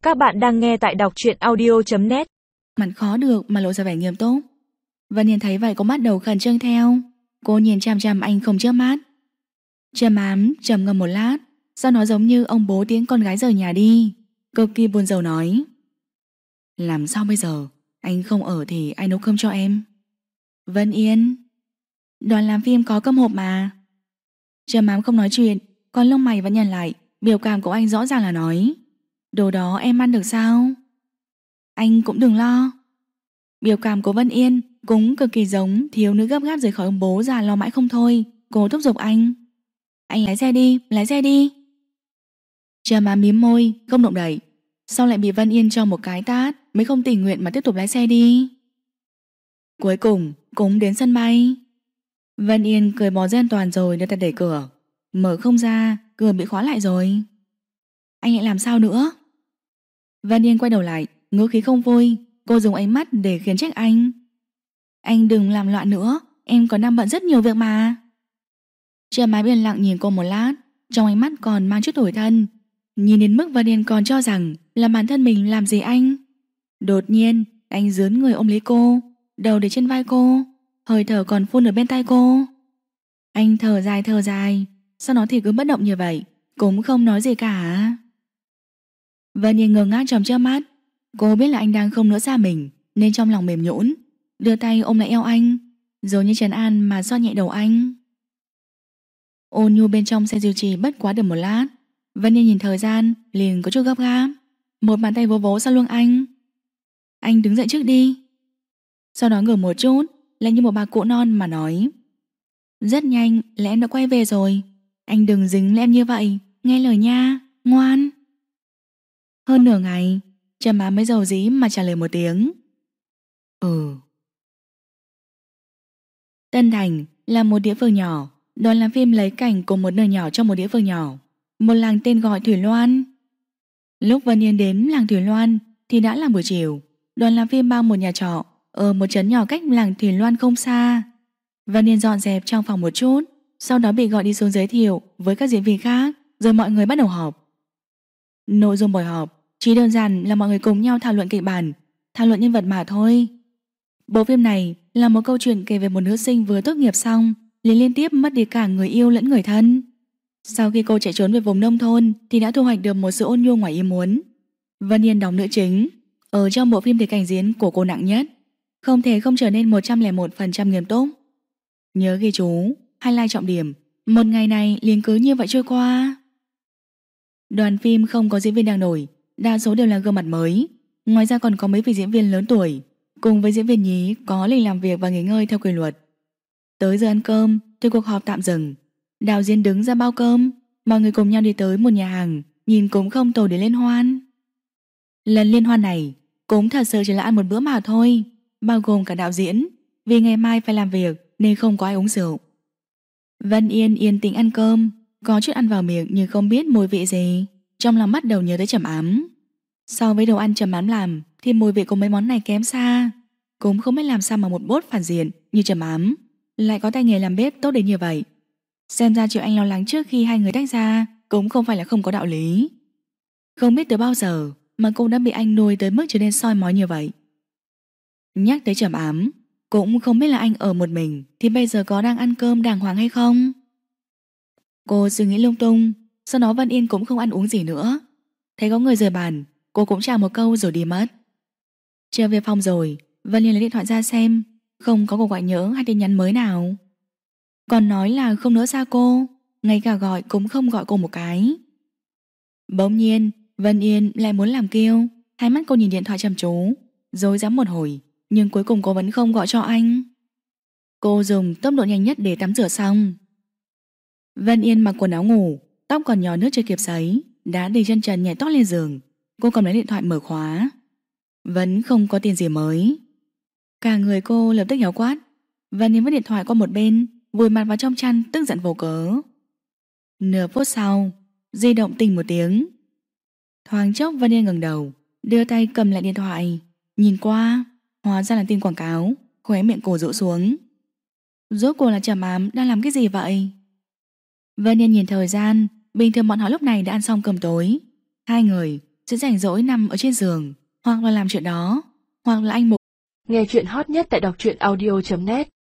Các bạn đang nghe tại đọc truyện audio.net. Mặt khó được mà lộ ra vẻ nghiêm túc. Vân Yên thấy vậy cũng bắt đầu khẩn trương theo. Cô nhìn chằm chằm anh không chớp mắt. Trầm Ám trầm ngâm một lát, sau nó giống như ông bố tiễn con gái rời nhà đi, cực kỳ buồn rầu nói: làm sao bây giờ? Anh không ở thì ai nấu cơm cho em? Vân Yên, đoàn làm phim có cơm hộp mà. Trầm Ám không nói chuyện, còn lông mày vẫn nhăn lại. Biểu cảm của anh rõ ràng là nói: đồ đó em ăn được sao? Anh cũng đừng lo. Biểu cảm của Vân Yên cũng cực kỳ giống thiếu nữ gấp gáp rời khỏi ông bố già lo mãi không thôi. Cô thúc giục anh: anh lái xe đi, lái xe đi. Trầm Ám mím môi, không động đậy. Sau lại bị Vân Yên cho một cái tát, mới không tình nguyện mà tiếp tục lái xe đi. Cuối cùng cũng đến sân bay. Vân Yên cười bỏ dây an toàn rồi đưa tay đẩy cửa. Mở không ra, cửa bị khóa lại rồi. Anh lại làm sao nữa? Vân Yên quay đầu lại, ngữ khí không vui. Cô dùng ánh mắt để khiến trách anh. Anh đừng làm loạn nữa, em còn đang bận rất nhiều việc mà. Trầm Ám yên lặng nhìn cô một lát, trong ánh mắt còn mang chút tủi thân. Nhìn đến mức Vân Yên còn cho rằng là bản thân mình làm gì anh. Đột nhiên anh dướn người ôm lấy cô, đầu để trên vai cô, hơi thở còn phun ở bên tai cô. Anh thở dài, sau đó thì cứ bất động như vậy, cũng không nói gì cả. Vân Yên ngơ ngác trong chớp mắt. Cô biết là anh đang không nỡ xa mình, nên trong lòng mềm nhũn, đưa tay ôm lại eo anh, rồi như trấn an mà xoa nhẹ đầu anh. Ôn nhu bên trong xe duy trì bất quá được một lát. Vân Yên nhìn thời gian liền có chút gấp gáp, một bàn tay vỗ vỗ sau lưng anh. Anh đứng dậy trước đi. Sau đó ngửa một chút, lại như một bà cụ non mà nói: rất nhanh là em đã quay về rồi. Anh đừng dính lên em như vậy, nghe lời nha, ngoan. Hơn nửa ngày, Trầm Ám mới dầu dĩ mà trả lời một tiếng: ừ. Tân Thành là một địa phương nhỏ. Đoàn làm phim lấy cảnh của một nơi nhỏ trong một địa phương nhỏ, một làng tên gọi Thủy Loan. Lúc Vân Yên đến làng Thủy Loan thì đã là buổi chiều. Đoàn làm phim bao một nhà trọ ở một trấn nhỏ cách làng Thủy Loan không xa. Vân Yên dọn dẹp trong phòng một chút, sau đó bị gọi đi xuống giới thiệu với các diễn viên khác, rồi mọi người bắt đầu họp. Nội dung buổi họp chỉ đơn giản là mọi người cùng nhau thảo luận kịch bản, thảo luận nhân vật mà thôi. Bộ phim này là một câu chuyện kể về một nữ sinh vừa tốt nghiệp xong liền liên tiếp mất đi cả người yêu lẫn người thân. Sau khi cô chạy trốn về vùng nông thôn thì đã thu hoạch được một sự ôn nhu ngoài ý muốn. Vân Yên đóng nữ chính. Ở trong bộ phim thì cảnh diễn của cô nặng nhất, không thể không trở nên 101% nghiêm túc. Nhớ ghi chú, highlight trọng điểm. Một ngày này liền cứ như vậy trôi qua. Đoàn phim không có diễn viên đang nổi, đa số đều là gương mặt mới. Ngoài ra còn có mấy vị diễn viên lớn tuổi, cùng với diễn viên nhí có lịch làm việc và nghỉ ngơi theo quy luật. Tới giờ ăn cơm thì cuộc họp tạm dừng. Đạo diễn đứng ra bao cơm. Mọi người cùng nhau đi tới một nhà hàng, nhìn cũng không tồi để liên hoan. Lần liên hoan này cũng thật sự chỉ là ăn một bữa mà thôi, bao gồm cả đạo diễn, vì ngày mai phải làm việc nên không có ai uống rượu. Vân Yên yên tĩnh ăn cơm, có chút ăn vào miệng nhưng không biết mùi vị gì. Trong lòng bắt đầu nhớ tới Trầm Ám. So với đồ ăn Trầm Ám làm thì mùi vị của mấy món này kém xa. Cũng không biết làm sao mà một bốt phản diện như Trầm Ám lại có tay nghề làm bếp tốt đến như vậy. Xem ra Triệu Anh lo lắng trước khi hai người tách ra cũng không phải là không có đạo lý. Không biết từ bao giờ mà cô đã bị anh nuôi tới mức trở nên soi mói như vậy. Nhắc tới Trầm Ám, cũng không biết là anh ở một mình thì bây giờ có đang ăn cơm đàng hoàng hay không. Cô suy nghĩ lung tung. Sau đó Vân Yên cũng không ăn uống gì nữa. Thấy có người rời bàn, cô cũng chào một câu rồi đi mất. Trở về phòng rồi, Vân Yên lấy điện thoại ra xem, không có cuộc gọi nhỡ hay tin nhắn mới nào. Còn nói là không nỡ xa cô, ngay cả gọi cũng không gọi cô một cái. Bỗng nhiên Vân Yên lại muốn làm kêu. Hai mắt cô nhìn điện thoại chăm chú, rối rắm một hồi, nhưng cuối cùng cô vẫn không gọi cho anh. Cô dùng tốc độ nhanh nhất để tắm rửa xong. Vân Yên mặc quần áo ngủ, tóc còn nhỏ nước chưa kịp sấy, đã đi chân trần nhảy tót lên giường. Cô cầm lấy điện thoại mở khóa, vẫn không có tin gì mới. Cả người cô lập tức héo quát. Vân Yên vứt điện thoại qua một bên, vùi mặt vào trong chăn tức giận vô cớ. Nửa phút sau, di động tinh một tiếng. Thoáng chốc Vân Yên ngẩng đầu, đưa tay cầm lại điện thoại, nhìn qua, hóa ra là tin quảng cáo. Khóe miệng cô rũ xuống. Rốt cuộc là Trầm Ám đang làm cái gì vậy? Vân Yên nhìn thời gian, bình thường bọn họ lúc này đã ăn xong cơm tối. Hai người sẽ rảnh rỗi nằm ở trên giường, hoặc là làm chuyện đó, hoặc là anh Mục. Nghe chuyện hot nhất tại đọc truyện audio.net